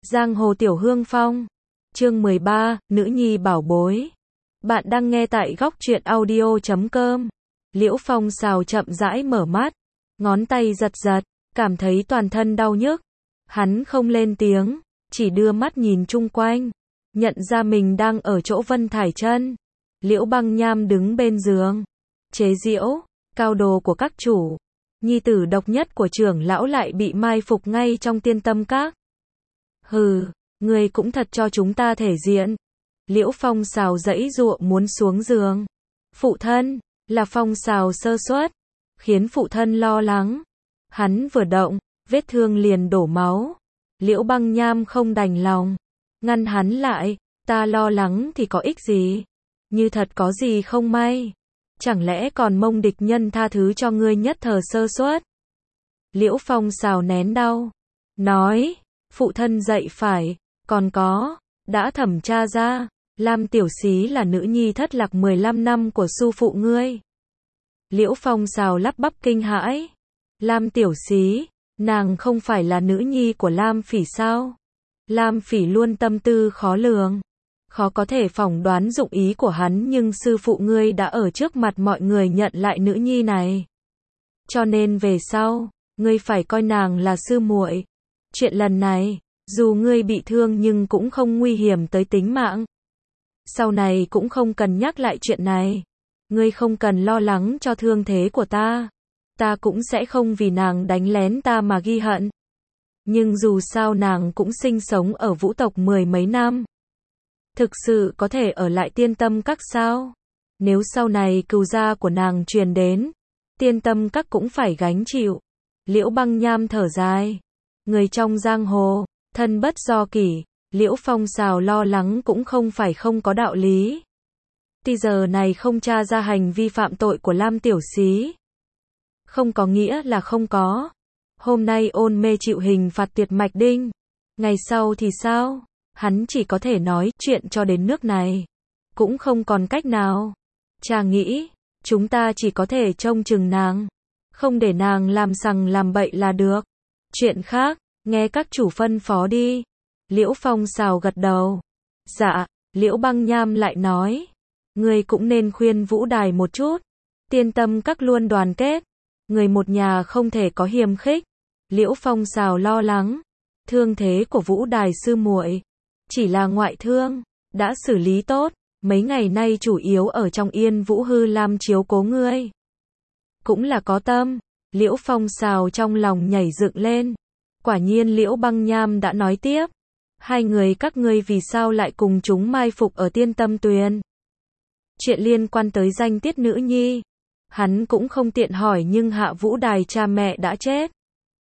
Giang hồ tiểu hương phong. Chương 13, nữ nhi bảo bối. Bạn đang nghe tại góc truyện audio.com. Liễu Phong Sào chậm rãi mở mắt, ngón tay giật giật, cảm thấy toàn thân đau nhức. Hắn không lên tiếng, chỉ đưa mắt nhìn chung quanh, nhận ra mình đang ở chỗ Vân Thải Chân. Liễu Băng Nham đứng bên giường, chế giễu, cao đồ của các chủ, nhi tử độc nhất của trưởng lão lại bị mai phục ngay trong Tiên Tâm Các. Hừ, ngươi cũng thật cho chúng ta thể diện. Liễu Phong Sào giãy giụa muốn xuống giường. Phụ thân, là Phong Sào sơ suất, khiến phụ thân lo lắng. Hắn vừa động, vết thương liền đổ máu. Liễu Băng Nham không đành lòng, ngăn hắn lại, ta lo lắng thì có ích gì? Như thật có gì không may, chẳng lẽ còn mong địch nhân tha thứ cho ngươi nhất thời sơ suất? Liễu Phong Sào nén đau, nói, phụ thân dạy phải, còn có, đã thẩm tra ra, Lam Tiểu Xí là nữ nhi thất lạc 15 năm của sư phụ ngươi. Liễu Phong Sào lắp bắp kinh hãi, Lam Tiểu Xí, nàng không phải là nữ nhi của Lam Phỉ sao? Lam Phỉ luôn tâm tư khó lường, khó có thể phỏng đoán dụng ý của hắn, nhưng sư phụ ngươi đã ở trước mặt mọi người nhận lại nữ nhi này. Cho nên về sau, ngươi phải coi nàng là sư muội. Chuyện lần này, dù ngươi bị thương nhưng cũng không nguy hiểm tới tính mạng. Sau này cũng không cần nhắc lại chuyện này. Ngươi không cần lo lắng cho thương thế của ta. Ta cũng sẽ không vì nàng đánh lén ta mà ghi hận. Nhưng dù sao nàng cũng sinh sống ở Vũ tộc 10 mấy năm. Thực sự có thể ở lại Tiên Tâm Các sao? Nếu sau này cừu gia của nàng truyền đến, Tiên Tâm Các cũng phải gánh chịu. Liễu Băng Nham thở dài. Người trong giang hồ, thân bất do kỷ, Liễu Phong Sào lo lắng cũng không phải không có đạo lý. Tuy giờ này không tra ra hành vi phạm tội của Lam Tiểu Xí, không có nghĩa là không có. Hôm nay ôn mê chịu hình phạt tuyệt mạch đinh, ngày sau thì sao? Hắn chỉ có thể nói chuyện cho đến nước này, cũng không còn cách nào. Cha nghĩ, chúng ta chỉ có thể trông chừng nàng, không để nàng làm sằng làm bậy là được. Chuyện khác, nghe các chủ phân phó đi. Liễu Phong Sào gật đầu. Dạ, Liễu Băng Nham lại nói, ngươi cũng nên khuyên Vũ Đài một chút. Tiên Tâm Các luôn đoàn kết, người một nhà không thể có hiềm khích. Liễu Phong Sào lo lắng, thương thế của Vũ Đài sư muội chỉ là ngoại thương, đã xử lý tốt, mấy ngày nay chủ yếu ở trong Yên Vũ Hư Lam chiếu cố ngươi. Cũng là có tâm. Liễu Phong Sào trong lòng nhảy dựng lên. Quả nhiên Liễu Băng Nham đã nói tiếp, hai người các ngươi vì sao lại cùng chúng mai phục ở Tiên Tâm Tuyền? Chuyện liên quan tới danh tiết nữ nhi, hắn cũng không tiện hỏi, nhưng Hạ Vũ Đài cha mẹ đã chết,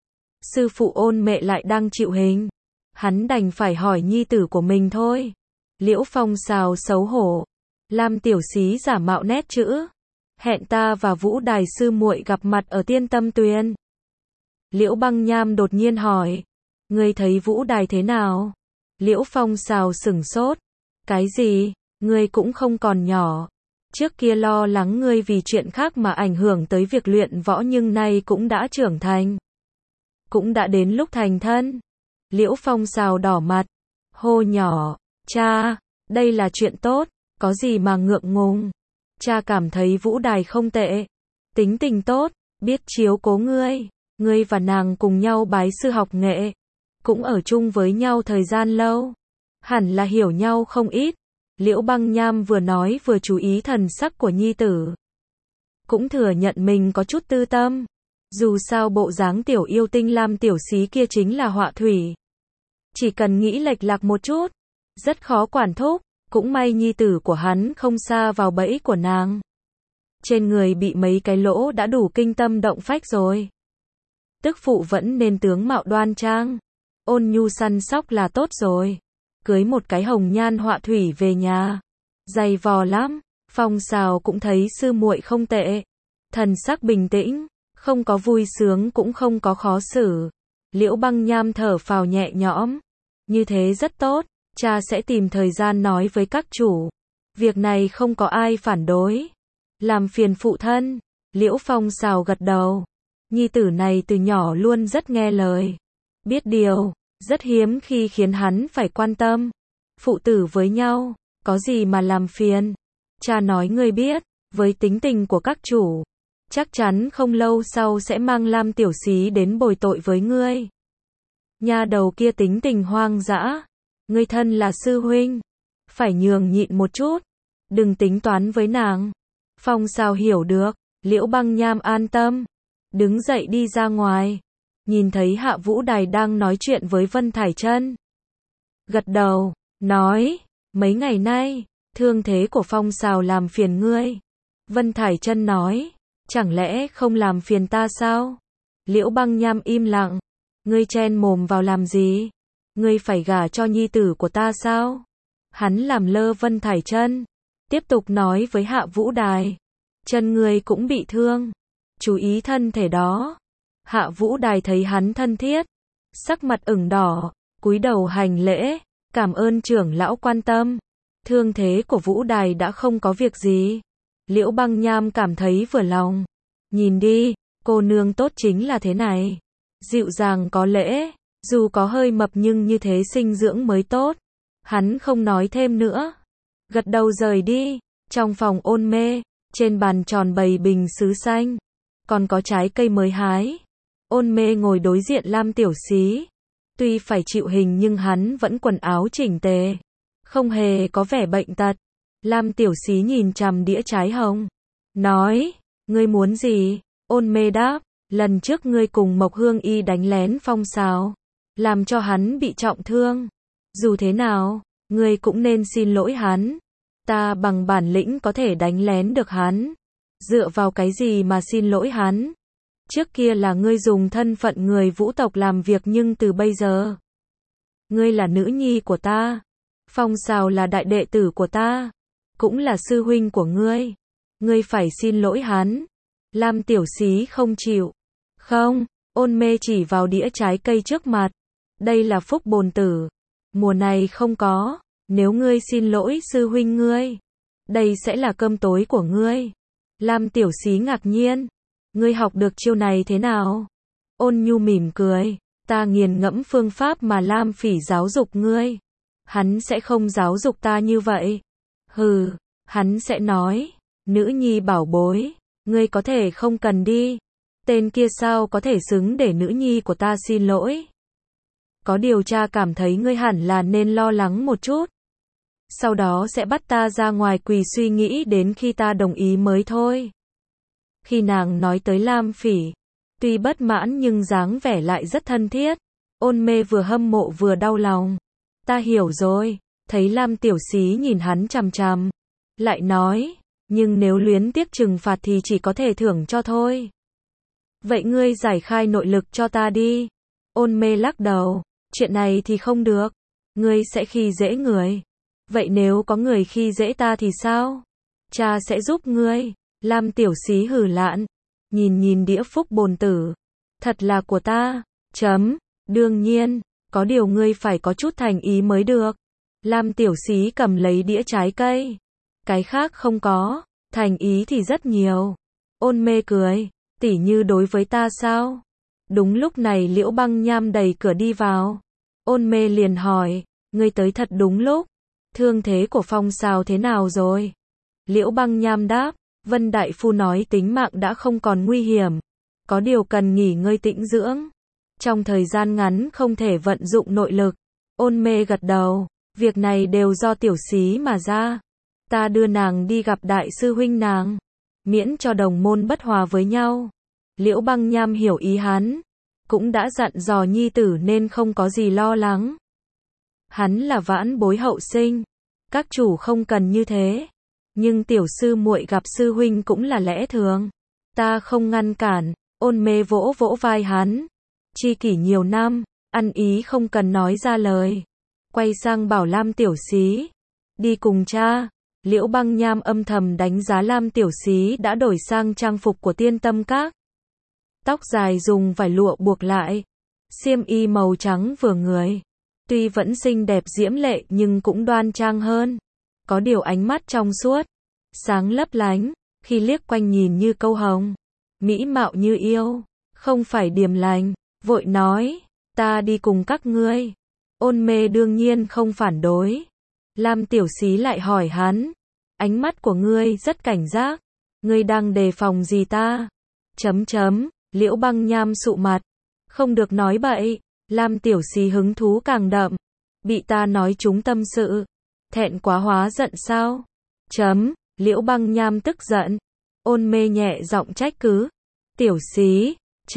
sư phụ Ôn Mệ lại đang chịu hình, hắn đành phải hỏi nhi tử của mình thôi. Liễu Phong Sào xấu hổ. Lam Tiểu Xí giả mạo nét chữ, hẹn ta và Vũ Đài sư muội gặp mặt ở Tiên Tâm Tuyền. Liễu Băng Nham đột nhiên hỏi, ngươi thấy Vũ Đài thế nào? Liễu Phong Sào sửng sốt. Cái gì? Ngươi cũng không còn nhỏ. Trước kia lo lắng ngươi vì chuyện khác mà ảnh hưởng tới việc luyện võ, nhưng nay cũng đã trưởng thành, cũng đã đến lúc thành thân. Liễu Phong Sào đỏ mặt, hô nhỏ, cha, đây là chuyện tốt, có gì mà ngượng ngùng. Cha cảm thấy Vũ Đài không tệ, tính tình tốt, biết chiếu cố ngươi. Ngươi và nàng cùng nhau bái sư học nghệ, cũng ở chung với nhau thời gian lâu, hẳn là hiểu nhau không ít. Liễu Băng Nham vừa nói vừa chú ý thần sắc của nhi tử, cũng thừa nhận mình có chút tư tâm. Dù sao bộ dáng tiểu yêu tinh Lam Tiểu Xí kia chính là họa thủy, chỉ cần nghĩ lệch lạc một chút, rất khó quản thúc. Cũng may nhi tử của hắn không sa vào bẫy của nàng, trên người bị mấy cái lỗ đã đủ kinh tâm động phách rồi. Tức phụ vẫn nên tướng mạo đoan trang, ôn nhu săn sóc là tốt rồi. Cưới một cái hồng nhan họa thủy về nhà, dày vò lắm. Phong Sào cũng thấy sư muội không tệ, thần sắc bình tĩnh, không có vui sướng cũng không có khó xử. Liễu Băng Nham thở phào nhẹ nhõm, như thế rất tốt, cha sẽ tìm thời gian nói với các chủ. Việc này không có ai phản đối, làm phiền phụ thân. Liễu Phong Sào gật đầu. Nhi tử này từ nhỏ luôn rất nghe lời, biết điều, Rất hiếm khi khiến hắn phải quan tâm. Phụ tử với nhau, có gì mà làm phiền. Cha nói ngươi biết, với tính tình của các chủ, chắc chắn không lâu sau sẽ mang Lam Tiểu Xí đến bồi tội với ngươi. Nha đầu kia tính tình hoang dã, ngươi thân là sư huynh, phải nhường nhịn một chút, đừng tính toán với nàng. Phong sao hiểu được, Liễu Băng Nham an tâm, đứng dậy đi ra ngoài, nhìn thấy Hạ Vũ Đài đang nói chuyện với Vân Thải Chân. Gật đầu, nói, mấy ngày nay, thương thế của Phong Sào làm phiền ngươi. Vân Thải Chân nói, chẳng lẽ không làm phiền ta sao? Liễu Băng Nham im lặng, ngươi chen mồm vào làm gì? Ngươi phải gả cho nhi tử của ta sao? Hắn làm lơ Vân Thải Chân, tiếp tục nói với Hạ Vũ Đài, chân ngươi cũng bị thương, chú ý thân thể đó. Hạ Vũ Đài thấy hắn thân thiết, sắc mặt ửng đỏ, cúi đầu hành lễ, cảm ơn trưởng lão quan tâm. Thương thế của Vũ Đài đã không có việc gì. Liễu Băng Nham cảm thấy vừa lòng. Nhìn đi, cô nương tốt chính là thế này. Dịu dàng có lễ, dù có hơi mập nhưng như thế sinh dưỡng mới tốt. Hắn không nói thêm nữa. Gật đầu rời đi. Trong phòng ôn mê, trên bàn tròn bày bình sứ xanh, còn có trái cây mới hái. Ôn mê ngồi đối diện Lam Tiểu Xí. Tuy phải chịu hình nhưng hắn vẫn quần áo chỉnh tề, không hề có vẻ bệnh tật. Lam Tiểu Xí nhìn chằm đĩa trái hồng, nói, ngươi muốn gì? Ôn mê đáp, lần trước ngươi cùng Mộc Hương Y đánh lén Phong Sào, làm cho hắn bị trọng thương. Dù thế nào, ngươi cũng nên xin lỗi hắn. Ta bằng bản lĩnh có thể đánh lén được hắn. Dựa vào cái gì mà xin lỗi hắn? Trước kia là ngươi dùng thân phận người Vũ tộc làm việc nhưng từ bây giờ, ngươi là nữ nhi của ta. Phong Sào là đại đệ tử của ta, cũng là sư huynh của ngươi. Ngươi phải xin lỗi hắn. Lam Tiểu Xí không chịu. Không, ôn mê chỉ vào đĩa trái cây trước mặt. Đây là phúc bồn tử. Mùa này không có. Nếu ngươi xin lỗi sư huynh ngươi, đây sẽ là cơm tối của ngươi. Lam Tiểu Xí ngạc nhiên. Ngươi học được chiêu này thế nào? Ôn Nhu mỉm cười. Ta nghiền ngẫm phương pháp mà Lam Phỉ giáo dục ngươi. Hắn sẽ không giáo dục ta như vậy. Hừ, hắn sẽ nói, nữ nhi bảo bối, ngươi có thể không cần đi. Tên kia sao có thể xứng để nữ nhi của ta xin lỗi? Có điều cha cảm thấy ngươi hẳn là nên lo lắng một chút. Sau đó sẽ bắt ta ra ngoài quỳ suy nghĩ đến khi ta đồng ý mới thôi. Khi nàng nói tới Lam Phỉ, tuy bất mãn nhưng dáng vẻ lại rất thân thiết. Ôn mê vừa hâm mộ vừa đau lòng. Ta hiểu rồi. Thấy Lam Tiểu Xí nhìn hắn chằm chằm, lại nói, nhưng nếu luyến tiếc trừng phạt thì chỉ có thể thưởng cho thôi. Vậy ngươi giải khai nội lực cho ta đi. Ôn mê lắc đầu, chuyện này thì không được. Ngươi sẽ khi dễ người. Vậy nếu có người khi dễ ta thì sao? Cha sẽ giúp ngươi. Lam Tiểu Xí hừ lạn, nhìn đĩa phúc bồn tử. Thật là của ta. Đương nhiên, có điều ngươi phải có chút thành ý mới được. Lam Tiểu Xí cầm lấy đĩa trái cây. Cái khác không có, thành ý thì rất nhiều. Ôn mê cười, tỉ như đối với ta sao? Đúng lúc này Liễu Băng Nham đẩy cửa đi vào. Ôn mê liền hỏi, ngươi tới thật đúng lúc. Thương thế của Phong Sào thế nào rồi? Liễu Băng Nham đáp, Vân Đại Phu nói tính mạng đã không còn nguy hiểm. Có điều cần nghỉ ngơi tĩnh dưỡng. Trong thời gian ngắn không thể vận dụng nội lực. Ôn mê gật đầu, việc này đều do Tiểu Xí mà ra. Ta đưa nàng đi gặp đại sư huynh nàng, miễn cho đồng môn bất hòa với nhau. Liễu Băng Nham hiểu ý hắn, cũng đã dặn dò nhi tử nên không có gì lo lắng. Hắn là vãn bối hậu sinh, các chủ không cần như thế. Nhưng tiểu sư muội gặp sư huynh cũng là lẽ thường. Ta không ngăn cản. Ôn mê vỗ vỗ vai hắn. Tri kỷ nhiều năm, ăn ý không cần nói ra lời. Quay sang bảo Lam Tiểu Xí, đi cùng cha. Liễu Băng Nham âm thầm đánh giá Lam Tiểu Xí đã đổi sang trang phục của Tiên Tâm Các. Tóc dài dùng vải lụa buộc lại, xiêm y màu trắng vừa người. Tuy vẫn xinh đẹp diễm lệ nhưng cũng đoan trang hơn. Có điều ánh mắt trong suốt, sáng lấp lánh, khi liếc quanh nhìn như câu hồng, mỹ mạo như yêu, không phải điềm lành. Vội nói, ta đi cùng các ngươi. Ôn mê đương nhiên không phản đối. Lam Tiểu Xí lại hỏi hắn, ánh mắt của ngươi rất cảnh giác, ngươi đang đề phòng gì ta? Liễu Băng Nham sụ mặt, không được nói bậy. Lam Tiểu Xí hứng thú càng đậm, bị ta nói trúng tâm sự, thẹn quá hóa giận sao? Liễu Băng Nham tức giận, ôn mê nhẹ giọng trách cứ. Tiểu Xí,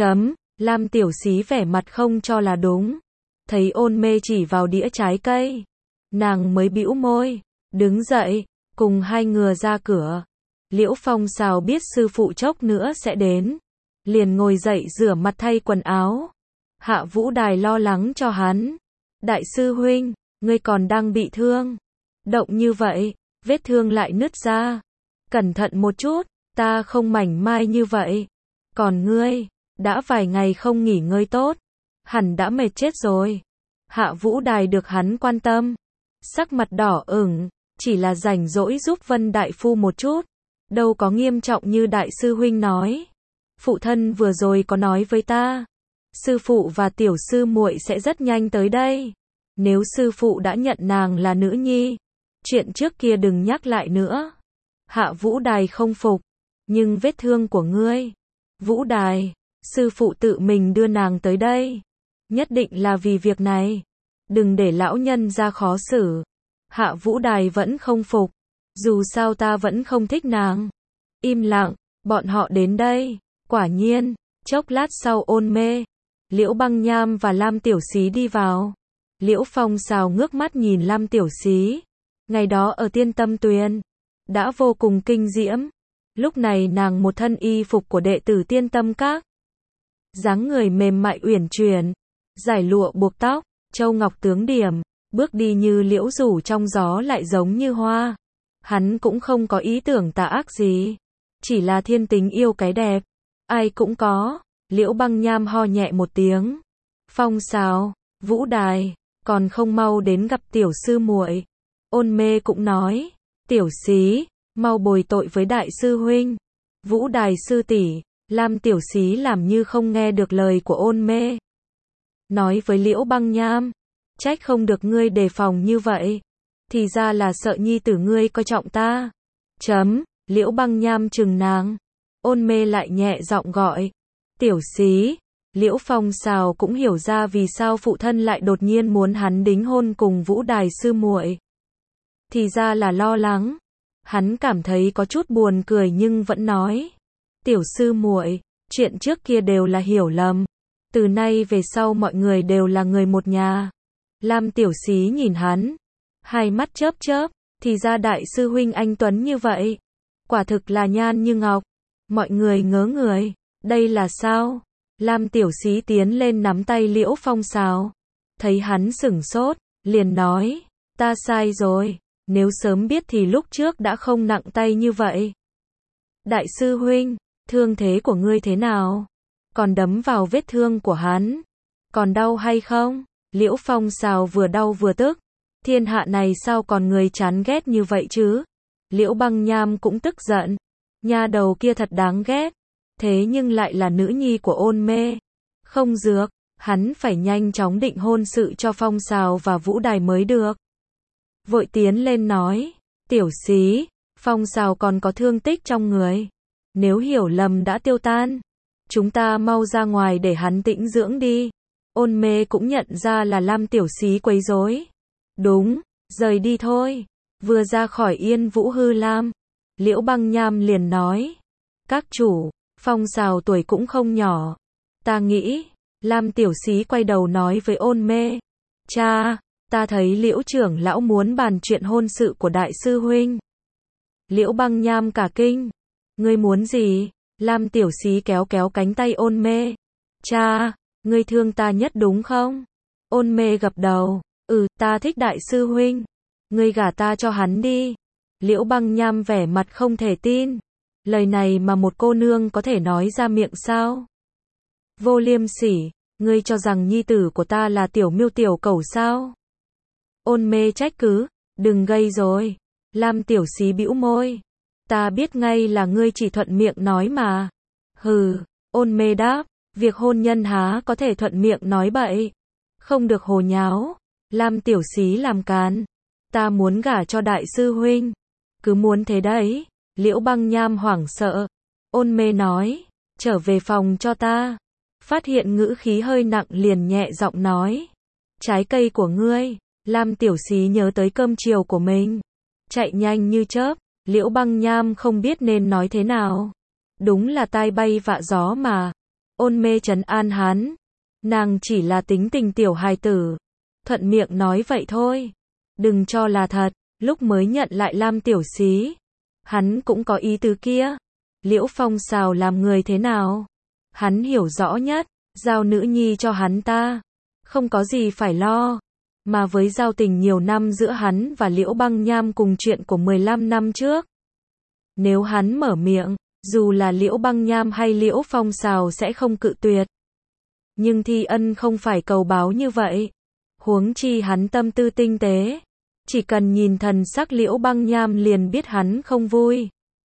Lam Tiểu Xí vẻ mặt không cho là đúng, thấy ôn mê chỉ vào đĩa trái cây, nàng mới bĩu môi, đứng dậy, cùng hai người ra cửa. Liễu Phong Sào biết sư phụ chốc nữa sẽ đến, liền ngồi dậy rửa mặt thay quần áo. Hạ Vũ Đài lo lắng cho hắn. Đại sư huynh, ngươi còn đang bị thương. Động như vậy, vết thương lại nứt ra. Cẩn thận một chút, ta không mảnh mai như vậy. Còn ngươi, đã vài ngày không nghỉ ngơi tốt, hẳn đã mệt chết rồi. Hạ Vũ Đài được hắn quan tâm, sắc mặt đỏ ửng, chỉ là rảnh rỗi giúp Vân Đại Phu một chút, đâu có nghiêm trọng như đại sư huynh nói. Phụ thân vừa rồi có nói với ta, sư phụ và tiểu sư muội sẽ rất nhanh tới đây. Nếu sư phụ đã nhận nàng là nữ nhi, chuyện trước kia đừng nhắc lại nữa. Hạ Vũ Đài không phục, nhưng vết thương của ngươi, Vũ Đài, sư phụ tự mình đưa nàng tới đây, nhất định là vì việc này, đừng để lão nhân ra khó xử. Hạ Vũ Đài vẫn không phục, dù sao ta vẫn không thích nàng. Im lặng, bọn họ đến đây, quả nhiên, chốc lát sau ôn mê, Liễu Băng Nham và Lam Tiểu Xí đi vào. Liễu Phong Sào ngước mắt nhìn Lam Tiểu Xí, ngày đó ở Tiên Tâm Tuyền, đã vô cùng kinh diễm. Lúc này nàng một thân y phục của đệ tử Tiên Tâm Các, dáng người mềm mại uyển chuyển, giải lụa buộc tóc, châu ngọc tướng điểm, bước đi như liễu rủ trong gió lại giống như hoa. Hắn cũng không có ý tưởng tà ác gì, chỉ là thiên tính yêu cái đẹp, ai cũng có. Liễu Băng Nham ho nhẹ một tiếng. Phong Sào, Vũ Đài, còn không mau đến gặp tiểu sư muội. Ôn mê cũng nói, Tiểu Xí, mau bồi tội với đại sư huynh. Vũ Đài sư tỷ. Lam Tiểu Xí làm như không nghe được lời của ôn mê, nói với Liễu Băng Nham, trách không được ngươi đề phòng như vậy, thì ra là sợ nhi tử ngươi coi trọng ta. Liễu Băng Nham trừng nàng. Ôn mê lại nhẹ giọng gọi, Tiểu Xí. Liễu Phong Sào cũng hiểu ra vì sao phụ thân lại đột nhiên muốn hắn đính hôn cùng Vũ Đài sư muội. Thì ra là lo lắng. Hắn cảm thấy có chút buồn cười nhưng vẫn nói, tiểu sư muội, chuyện trước kia đều là hiểu lầm. Từ nay về sau mọi người đều là người một nhà. Lam Tiểu Xí nhìn hắn, hai mắt chớp chớp, thì ra đại sư huynh anh tuấn như vậy, quả thực là nhan như ngọc. Mọi người ngớ người, đây là sao? Lam Tiểu Xí tiến lên nắm tay Liễu Phong Sào, thấy hắn sửng sốt, liền nói, ta sai rồi, nếu sớm biết thì lúc trước đã không nặng tay như vậy. Đại sư huynh, thương thế của ngươi thế nào? Còn đấm vào vết thương của hắn, còn đau hay không? Liễu Phong Sào vừa đau vừa tức, thiên hạ này sao còn người chán ghét như vậy chứ? Liễu Băng Nham cũng tức giận, nha đầu kia thật đáng ghét, thế nhưng lại là nữ nhi của ôn mê. Không dược, hắn phải nhanh chóng định hôn sự cho Phong Sào và Vũ Đài mới được. Vội tiến lên nói, Tiểu Xí, Phong Sào còn có thương tích trong người, nếu hiểu lầm đã tiêu tan, chúng ta mau ra ngoài để hắn tĩnh dưỡng đi. Ôn mê cũng nhận ra là Lam Tiểu Xí quấy rối. Đúng, rời đi thôi. Vừa ra khỏi Yên Vũ Hư Lam, Liễu Băng Nham liền nói, các chủ, Phong Sào tuổi cũng không nhỏ, ta nghĩ. Lam Tiểu Xí quay đầu nói với ôn mê, cha, ta thấy Liễu trưởng lão muốn bàn chuyện hôn sự của đại sư huynh. Liễu Băng Nham cả kinh, ngươi muốn gì? Lam Tiểu Xí kéo kéo cánh tay ôn mê, cha, ngươi thương ta nhất đúng không? Ôn mê gật đầu, ta thích đại sư huynh, ngươi gả ta cho hắn đi. Liễu Băng Nham vẻ mặt không thể tin, lời này mà một cô nương có thể nói ra miệng sao? Vô liêm sỉ, ngươi cho rằng nhi tử của ta là tiểu miêu tiểu cẩu sao? Ôn mê trách cứ, đừng gây rồi. Lam Tiểu Xí bĩu môi, ta biết ngay là ngươi chỉ thuận miệng nói mà. Hừ, ôn mê đáp, việc hôn nhân há có thể thuận miệng nói bậy. Không được hồ nháo. Lam Tiểu Xí làm càn. Ta muốn gả cho đại sư huynh. Cứ muốn thế đấy. Liễu Băng Nham hoảng sợ. Ôn Mê nói, trở về phòng cho ta. Phát hiện ngữ khí hơi nặng liền nhẹ giọng nói, trái cây của ngươi. Lam Tiểu Xí nhớ tới cơm chiều của mình. Chạy nhanh như chớp. Liễu Băng Nham không biết nên nói thế nào. Đúng là tai bay vạ gió mà. Ôn Mê trấn an hắn. Nàng chỉ là tính tình tiểu hài tử. Thuận miệng nói vậy thôi. Đừng cho là thật. Lúc mới nhận lại Lam Tiểu Xí, hắn cũng có ý tứ kia. Liễu Phong Sào làm người thế nào? Hắn hiểu rõ nhất. Giao nữ nhi cho hắn ta. Không có gì phải lo. Mà với giao tình nhiều năm giữa hắn và Liễu Băng Nham cùng chuyện của 15 năm trước. Nếu hắn mở miệng, dù là Liễu Băng Nham hay Liễu Phong Sào sẽ không cự tuyệt. Nhưng thi ân không phải cầu báo như vậy. Huống chi hắn tâm tư tinh tế. Chỉ cần nhìn thần sắc Liễu Băng Nham liền biết hắn không vui.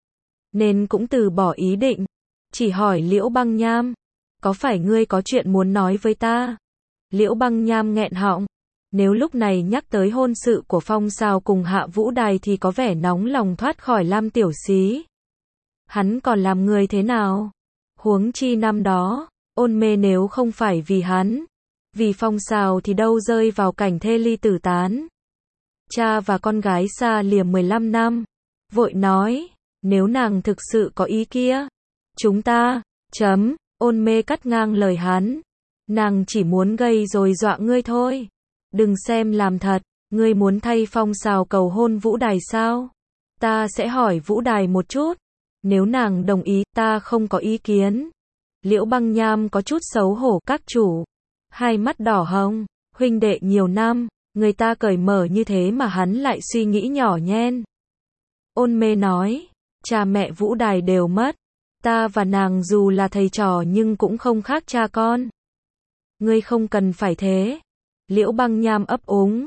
Nên cũng từ bỏ ý định. Chỉ hỏi Liễu Băng Nham, có phải ngươi có chuyện muốn nói với ta? Liễu Băng Nham nghẹn họng. Nếu lúc này nhắc tới hôn sự của Phong Sào cùng Hạ Vũ Đài thì có vẻ nóng lòng thoát khỏi Lam Tiểu Xí. Hắn còn làm người thế nào? Huống chi năm đó, Ôn Mê nếu không phải vì hắn, vì Phong Sào thì đâu rơi vào cảnh thê ly tử tán. Cha và con gái xa lìa 15 năm. Vội nói, nếu nàng thực sự có ý kia, chúng ta, Ôn Mê cắt ngang lời hắn. Nàng chỉ muốn gây rồi dọa ngươi thôi. Đừng xem làm thật, ngươi muốn thay Phong Sào cầu hôn Vũ Đài sao? Ta sẽ hỏi Vũ Đài một chút. Nếu nàng đồng ý, ta không có ý kiến. Liễu Băng Nham có chút xấu hổ, các chủ. Hai mắt đỏ hồng, huynh đệ nhiều năm, người ta cởi mở như thế mà hắn lại suy nghĩ nhỏ nhen. Ôn Mê nói, cha mẹ Vũ Đài đều mất. Ta và nàng dù là thầy trò nhưng cũng không khác cha con. Ngươi không cần phải thế. Liễu Băng Nham ấp úng.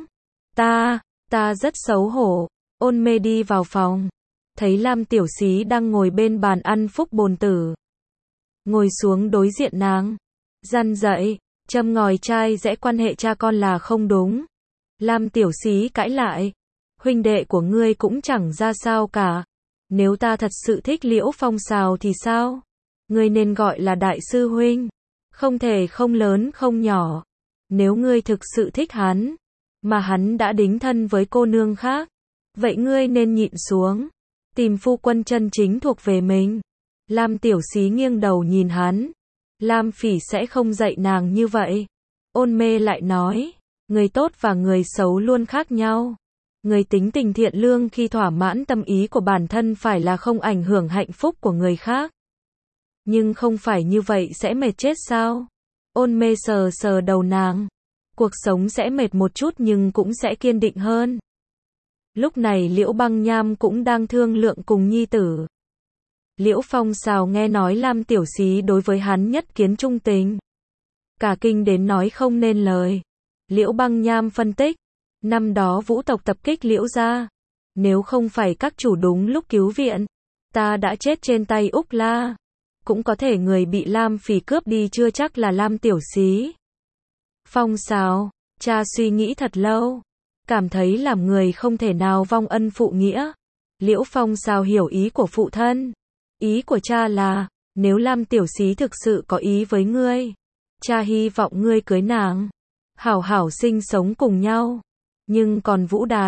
Ta rất xấu hổ. Ôn Mê đi vào phòng. Thấy Lam Tiểu Xí đang ngồi bên bàn ăn phúc bồn tử. Ngồi xuống đối diện nàng. Răn dậy, châm ngòi chai rẽ quan hệ cha con là không đúng. Lam Tiểu Xí cãi lại. Huynh đệ của ngươi cũng chẳng ra sao cả. Nếu ta thật sự thích Liễu Phong Sào thì sao? Ngươi nên gọi là đại sư huynh. Không thể không lớn không nhỏ. Nếu ngươi thực sự thích hắn, mà hắn đã đính thân với cô nương khác, vậy ngươi nên nhịn xuống. Tìm phu quân chân chính thuộc về mình. Lam Tiểu Xí nghiêng đầu nhìn hắn. Lam Phỉ sẽ không dạy nàng như vậy. Ôn Mê lại nói, người tốt và người xấu luôn khác nhau. Người tính tình thiện lương khi thỏa mãn tâm ý của bản thân phải là không ảnh hưởng hạnh phúc của người khác. Nhưng không phải như vậy sẽ mệt chết sao? Ôn Mê sờ sờ đầu nàng. Cuộc sống sẽ mệt một chút nhưng cũng sẽ kiên định hơn. Lúc này Liễu Băng Nham cũng đang thương lượng cùng nhi tử. Liễu Phong Sào nghe nói Lam Tiểu Xí đối với hắn nhất kiến trung tình. Cả kinh đến nói không nên lời. Liễu Băng Nham phân tích. Năm đó Vũ tộc tập kích Liễu gia. Nếu không phải các chủ đúng lúc cứu viện, ta đã chết trên tay Úc La. Cũng có thể người bị Lam Phỉ cướp đi chưa chắc là Lam Tiểu Xí. Phong Sào, cha suy nghĩ thật lâu. Cảm thấy làm người không thể nào vong ân phụ nghĩa. Liễu Phong Sào hiểu ý của phụ thân. Ý của cha là, nếu Lam Tiểu Xí thực sự có ý với ngươi, cha hy vọng ngươi cưới nàng. Hảo hảo sinh sống cùng nhau. Nhưng còn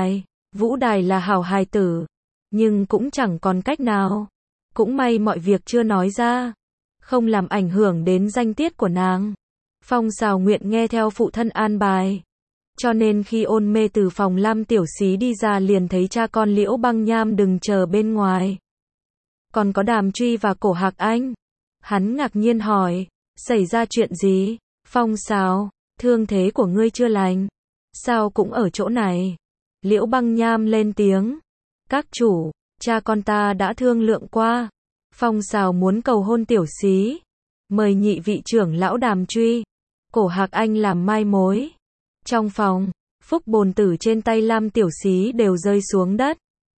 Vũ Đài là hảo hài tử. Nhưng cũng chẳng còn cách nào. Cũng may mọi việc chưa nói ra. Không làm ảnh hưởng đến danh tiết của nàng. Phong Sào nguyện nghe theo phụ thân an bài. Cho nên khi Ôn Mê từ phòng Lam Tiểu Xí đi ra liền thấy cha con Liễu Băng Nham đứng chờ bên ngoài. Còn có Đàm Truy và Cổ Hạc Anh. Hắn ngạc nhiên hỏi, xảy ra chuyện gì? Phong Sào, thương thế của ngươi chưa lành. Sao cũng ở chỗ này? Liễu Băng Nham lên tiếng. Các chủ, cha con ta đã thương lượng qua. Phong Sào muốn cầu hôn Tiểu Xí. Mời nhị vị trưởng lão Đàm Truy, Cổ Hạc Anh làm mai mối. Trong phòng, phúc bồn tử trên tay Lam Tiểu Xí đều rơi xuống đất.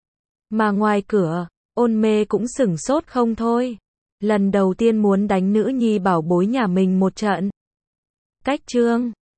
Mà ngoài cửa, Ôn Mê cũng sửng sốt không thôi. Lần đầu tiên muốn đánh nữ nhi bảo bối nhà mình một trận. Cách chương